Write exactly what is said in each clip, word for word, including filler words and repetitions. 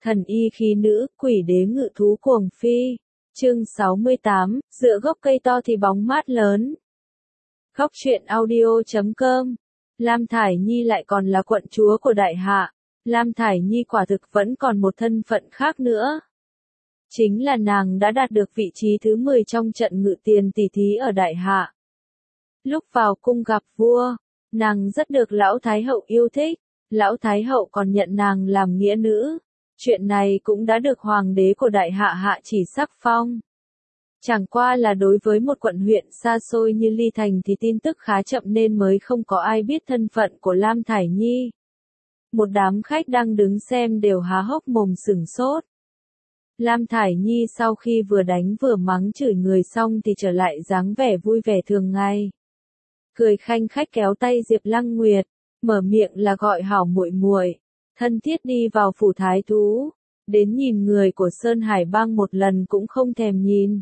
Thần y khí nữ, quỷ đế ngự thú cuồng phi. Chương sáu mươi tám, dựa gốc cây to thì bóng mát lớn. Góc truyện audio chấm com. Lam Thải Nhi lại còn là quận chúa của đại hạ. Lam Thải Nhi quả thực vẫn còn một thân phận khác nữa. Chính là nàng đã đạt được vị trí thứ mười trong trận ngự tiền tỷ thí ở đại hạ. Lúc vào cung gặp vua, nàng rất được lão thái hậu yêu thích, lão thái hậu còn nhận nàng làm nghĩa nữ. Chuyện này cũng đã được hoàng đế của đại hạ hạ chỉ sắc phong. Chẳng qua là đối với một quận huyện xa xôi như Ly Thành thì tin tức khá chậm nên mới không có ai biết thân phận của Lam Thải Nhi. Một đám khách đang đứng xem đều há hốc mồm sửng sốt. Lam Thải Nhi sau khi vừa đánh vừa mắng chửi người xong thì trở lại dáng vẻ vui vẻ thường ngày. Cười khanh khách kéo tay Diệp Lăng Nguyệt, mở miệng là gọi hảo muội muội, thân thiết đi vào phủ thái thú, đến nhìn người của Sơn Hải Bang một lần cũng không thèm nhìn.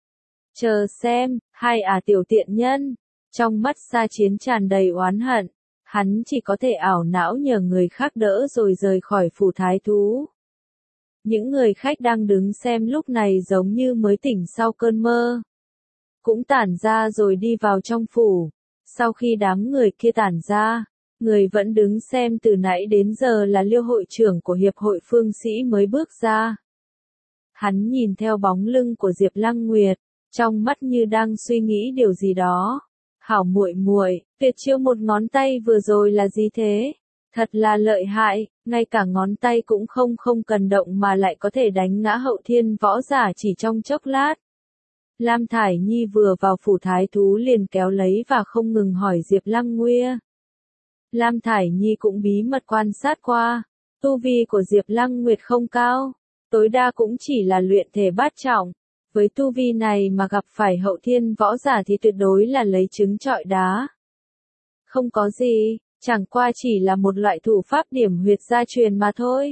Chờ xem, hai ả tiểu tiện nhân, trong mắt Sa Chiến tràn đầy oán hận, hắn chỉ có thể ảo não nhờ người khác đỡ rồi rời khỏi phủ thái thú. Những người khách đang đứng xem lúc này giống như mới tỉnh sau cơn mơ. Cũng tản ra rồi đi vào trong phủ. Sau khi đám người kia tản ra, người vẫn đứng xem từ nãy đến giờ là Liêu hội trưởng của Hiệp hội Phương Sĩ mới bước ra. Hắn nhìn theo bóng lưng của Diệp Lăng Nguyệt, trong mắt như đang suy nghĩ điều gì đó. Hảo muội muội, tuyệt chiêu một ngón tay vừa rồi là gì thế? Thật là lợi hại, ngay cả ngón tay cũng không không cần động mà lại có thể đánh ngã hậu thiên võ giả chỉ trong chốc lát. Lam Thải Nhi vừa vào phủ thái thú liền kéo lấy và không ngừng hỏi Diệp Lăng Nguyệt. Lam Thải Nhi cũng bí mật quan sát qua, tu vi của Diệp Lăng Nguyệt không cao, tối đa cũng chỉ là luyện thể bát trọng. Với tu vi này mà gặp phải hậu thiên võ giả thì tuyệt đối là lấy trứng trọi đá. Không có gì, chẳng qua chỉ là một loại thủ pháp điểm huyệt gia truyền mà thôi.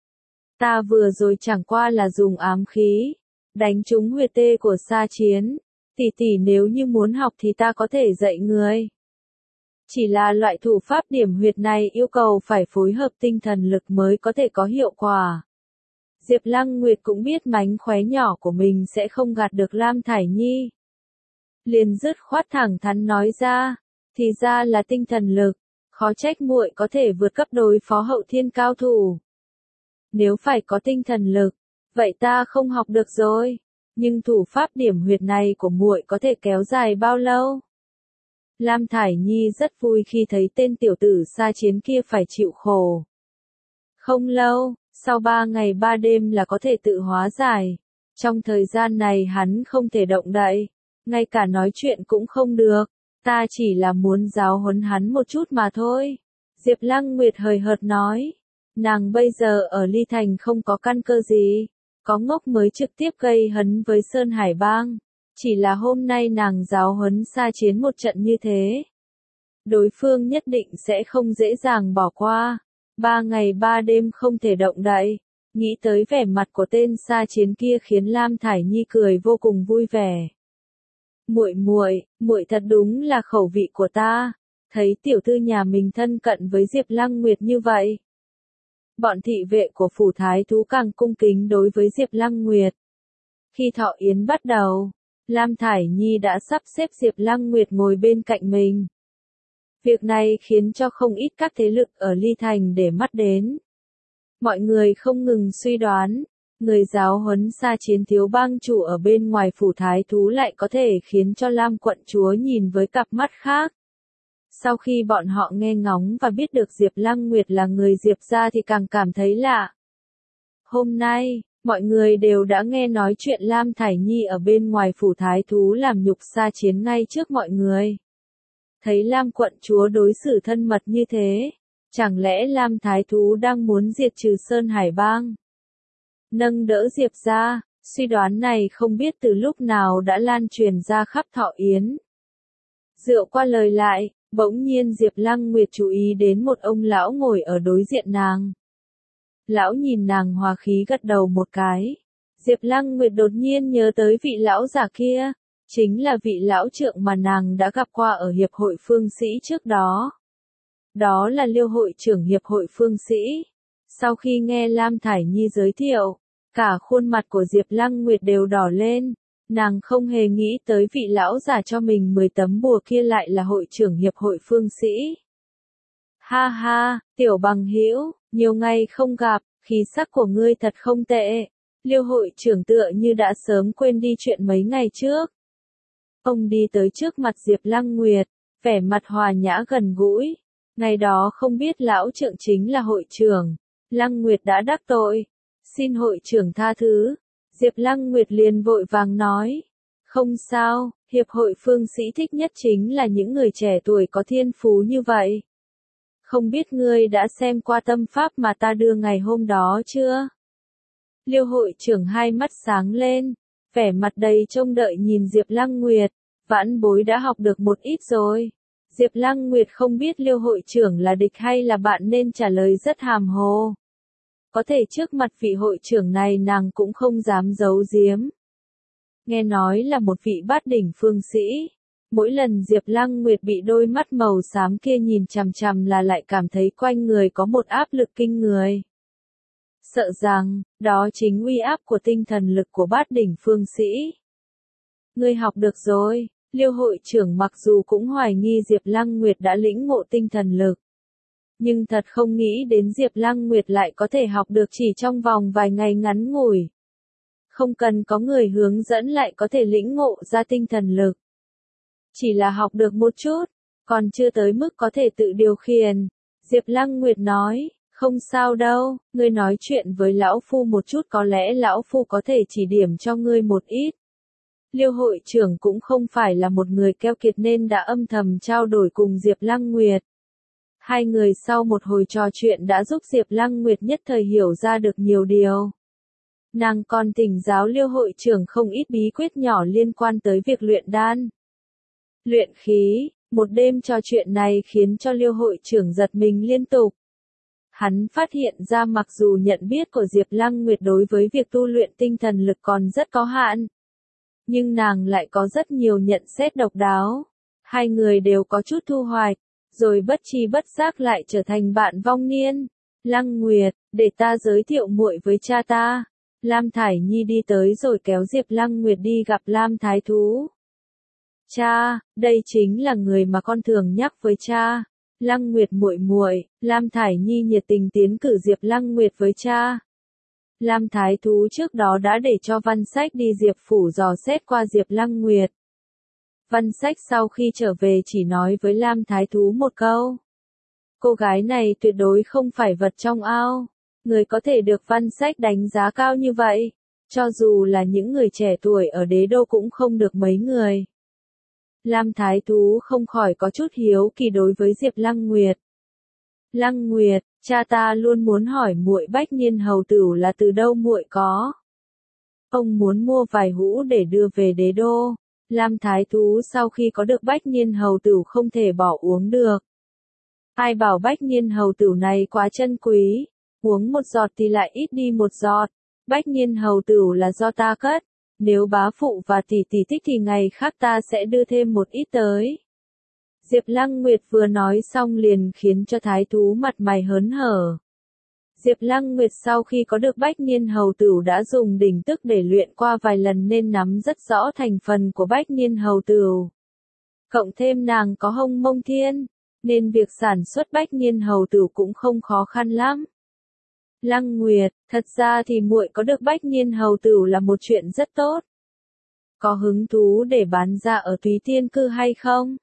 Ta vừa rồi chẳng qua là dùng ám khí, đánh trúng huyệt tê của Sa Chiến. Tỷ tỷ nếu như muốn học thì ta có thể dạy người. Chỉ là loại thủ pháp điểm huyệt này yêu cầu phải phối hợp tinh thần lực mới có thể có hiệu quả. Diệp Lăng Nguyệt cũng biết mánh khóe nhỏ của mình sẽ không gạt được Lam Thải Nhi. Liền dứt khoát thẳng thắn nói ra, thì ra là tinh thần lực, khó trách muội có thể vượt cấp đối phó hậu thiên cao thủ. Nếu phải có tinh thần lực, vậy ta không học được rồi, nhưng thủ pháp điểm huyệt này của muội có thể kéo dài bao lâu? Lam Thải Nhi rất vui khi thấy tên tiểu tử Sa Chiến kia phải chịu khổ. Không lâu, sau ba ngày ba đêm là có thể tự hóa giải. Trong thời gian này hắn không thể động đậy, ngay cả nói chuyện cũng không được. Ta chỉ là muốn giáo huấn hắn một chút mà thôi. Diệp Lăng Nguyệt hời hợt nói. Nàng bây giờ ở Ly Thành không có căn cơ gì, có ngốc mới trực tiếp gây hấn với Sơn Hải Bang. Chỉ là hôm nay nàng giáo huấn Sa Chiến một trận như thế, đối phương nhất định sẽ không dễ dàng bỏ qua. Ba ngày ba đêm không thể động đậy. Nghĩ tới vẻ mặt của tên Sa Chiến kia khiến Lam Thải Nhi cười vô cùng vui vẻ. Muội muội, muội thật đúng là khẩu vị của ta. Thấy tiểu thư nhà mình thân cận với Diệp Lăng Nguyệt như vậy, bọn thị vệ của phủ thái thú càng cung kính đối với Diệp Lăng Nguyệt. Khi thọ yến bắt đầu, Lam Thải Nhi đã sắp xếp Diệp Lăng Nguyệt ngồi bên cạnh mình. Việc này khiến cho không ít các thế lực ở Ly Thành để mắt đến. Mọi người không ngừng suy đoán, người giáo huấn Sa Chiến thiếu bang chủ ở bên ngoài phủ thái thú lại có thể khiến cho Lam quận chúa nhìn với cặp mắt khác. Sau khi bọn họ nghe ngóng và biết được Diệp Lăng Nguyệt là người Diệp gia thì càng cảm thấy lạ. Hôm nay, mọi người đều đã nghe nói chuyện Lam Thải Nhi ở bên ngoài phủ thái thú làm nhục Sa Chiến ngay trước mọi người. Thấy Lam quận chúa đối xử thân mật như thế, chẳng lẽ Lam thái thú đang muốn diệt trừ Sơn Hải Bang? Nâng đỡ Diệp gia, suy đoán này không biết từ lúc nào đã lan truyền ra khắp thọ yến. Dựa qua lời lại, bỗng nhiên Diệp Lăng Nguyệt chú ý đến một ông lão ngồi ở đối diện nàng. Lão nhìn nàng hòa khí gật đầu một cái. Diệp Lăng Nguyệt đột nhiên nhớ tới vị lão già kia. Chính là vị lão trượng mà nàng đã gặp qua ở Hiệp hội Phương Sĩ trước đó. Đó là Liêu hội trưởng Hiệp hội Phương Sĩ. Sau khi nghe Lam Thải Nhi giới thiệu, cả khuôn mặt của Diệp Lăng Nguyệt đều đỏ lên, nàng không hề nghĩ tới vị lão giả cho mình mười tấm bùa kia lại là hội trưởng hiệp hội phương sĩ. Ha ha, tiểu bằng hữu, nhiều ngày không gặp, khí sắc của ngươi thật không tệ. Liêu hội trưởng tựa như đã sớm quên đi chuyện mấy ngày trước. Ông đi tới trước mặt Diệp Lăng Nguyệt, vẻ mặt hòa nhã gần gũi. Ngày đó không biết lão trượng chính là hội trưởng. Lăng Nguyệt đã đắc tội. Xin hội trưởng tha thứ. Diệp Lăng Nguyệt liền vội vàng nói. Không sao, hiệp hội phương sĩ thích nhất chính là những người trẻ tuổi có thiên phú như vậy. Không biết ngươi đã xem qua tâm pháp mà ta đưa ngày hôm đó chưa? Liêu hội trưởng hai mắt sáng lên, vẻ mặt đầy trông đợi nhìn Diệp Lăng Nguyệt, vãn bối đã học được một ít rồi. Diệp Lăng Nguyệt không biết Liêu hội trưởng là địch hay là bạn nên trả lời rất hàm hồ. Có thể trước mặt vị hội trưởng này nàng cũng không dám giấu giếm. Nghe nói là một vị bát đỉnh phương sĩ. Mỗi lần Diệp Lăng Nguyệt bị đôi mắt màu xám kia nhìn chằm chằm là lại cảm thấy quanh người có một áp lực kinh người. Sợ rằng, đó chính uy áp của tinh thần lực của bát đỉnh phương sĩ. Ngươi học được rồi, Liêu hội trưởng mặc dù cũng hoài nghi Diệp Lăng Nguyệt đã lĩnh ngộ tinh thần lực. Nhưng thật không nghĩ đến Diệp Lăng Nguyệt lại có thể học được chỉ trong vòng vài ngày ngắn ngủi. Không cần có người hướng dẫn lại có thể lĩnh ngộ ra tinh thần lực. Chỉ là học được một chút, còn chưa tới mức có thể tự điều khiển. Diệp Lăng Nguyệt nói, không sao đâu, ngươi nói chuyện với lão phu một chút có lẽ lão phu có thể chỉ điểm cho ngươi một ít. Liêu hội trưởng cũng không phải là một người keo kiệt nên đã âm thầm trao đổi cùng Diệp Lăng Nguyệt. Hai người sau một hồi trò chuyện đã giúp Diệp Lăng Nguyệt nhất thời hiểu ra được nhiều điều. Nàng còn thỉnh giáo Liêu hội trưởng không ít bí quyết nhỏ liên quan tới việc luyện đan. Luyện khí, một đêm trò chuyện này khiến cho Liêu hội trưởng giật mình liên tục. Hắn phát hiện ra mặc dù nhận biết của Diệp Lăng Nguyệt đối với việc tu luyện tinh thần lực còn rất có hạn. Nhưng nàng lại có rất nhiều nhận xét độc đáo. Hai người đều có chút thu hoạch, rồi bất tri bất giác lại trở thành bạn vong niên. Lăng Nguyệt, để ta giới thiệu muội với cha ta. Lam Thải Nhi đi tới rồi kéo Diệp Lăng Nguyệt đi gặp Lam Thái Thú. Cha, đây chính là người mà con thường nhắc với cha. Lăng Nguyệt muội muội, Lam Thải Nhi nhiệt tình tiến cử Diệp Lăng Nguyệt với cha. Lam Thái Thú trước đó đã để cho Văn Sách đi Diệp phủ dò xét qua Diệp Lăng Nguyệt. Văn Sách sau khi trở về chỉ nói với Lam Thái Thú một câu. Cô gái này tuyệt đối không phải vật trong ao. Người có thể được Văn Sách đánh giá cao như vậy, cho dù là những người trẻ tuổi ở đế đô cũng không được mấy người. Lam Thái Thú không khỏi có chút hiếu kỳ đối với Diệp Lăng Nguyệt. Lăng Nguyệt, cha ta luôn muốn hỏi muội Bách Niên Hầu Tửu là từ đâu muội có. Ông muốn mua vài hũ để đưa về đế đô. Lam Thái Thú sau khi có được Bách Niên Hầu Tửu không thể bỏ uống được. Ai bảo Bách Niên Hầu Tửu này quá chân quý, uống một giọt thì lại ít đi một giọt. Bách Niên Hầu Tửu là do ta cất. Nếu bá phụ và tỷ tỷ thích thì ngày khác ta sẽ đưa thêm một ít tới. Diệp Lăng Nguyệt vừa nói xong liền khiến cho Thái Thú mặt mày hớn hở. Diệp Lăng Nguyệt sau khi có được Bách Niên Hầu Tửu đã dùng đỉnh tức để luyện qua vài lần nên nắm rất rõ thành phần của Bách Niên Hầu Tửu. Cộng thêm nàng có Hồng Mông Thiên, nên việc sản xuất Bách Niên Hầu Tửu cũng không khó khăn lắm. Lăng Nguyệt, thật ra thì muội có được Bách Niên Hầu Tửu là một chuyện rất tốt. Có hứng thú để bán ra ở Túy Tiên Cư hay không?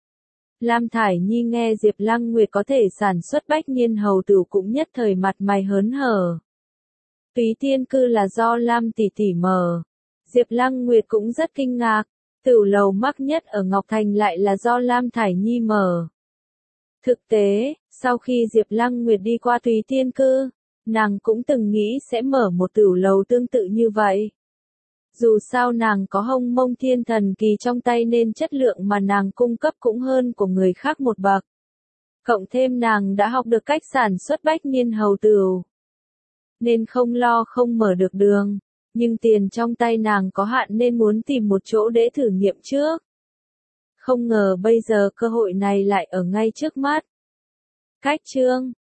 Lam Thải Nhi nghe Diệp Lăng Nguyệt có thể sản xuất Bách Niên Hầu Tửu cũng nhất thời mặt mày hớn hở. Túy Tiên Cư là do Lam tỷ tỷ mở. Diệp Lăng Nguyệt cũng rất kinh ngạc, tửu lầu mắc nhất ở Ngọc Thành lại là do Lam Thải Nhi mở. Thực tế, sau khi Diệp Lăng Nguyệt đi qua Túy Tiên Cư, nàng cũng từng nghĩ sẽ mở một tửu lầu tương tự như vậy. Dù sao nàng có Hồng Mông Thiên thần kỳ trong tay nên chất lượng mà nàng cung cấp cũng hơn của người khác một bậc. Cộng thêm nàng đã học được cách sản xuất Bách Niên Hầu Tửu, nên không lo không mở được đường, nhưng tiền trong tay nàng có hạn nên muốn tìm một chỗ để thử nghiệm trước. Không ngờ bây giờ cơ hội này lại ở ngay trước mắt. Cách chương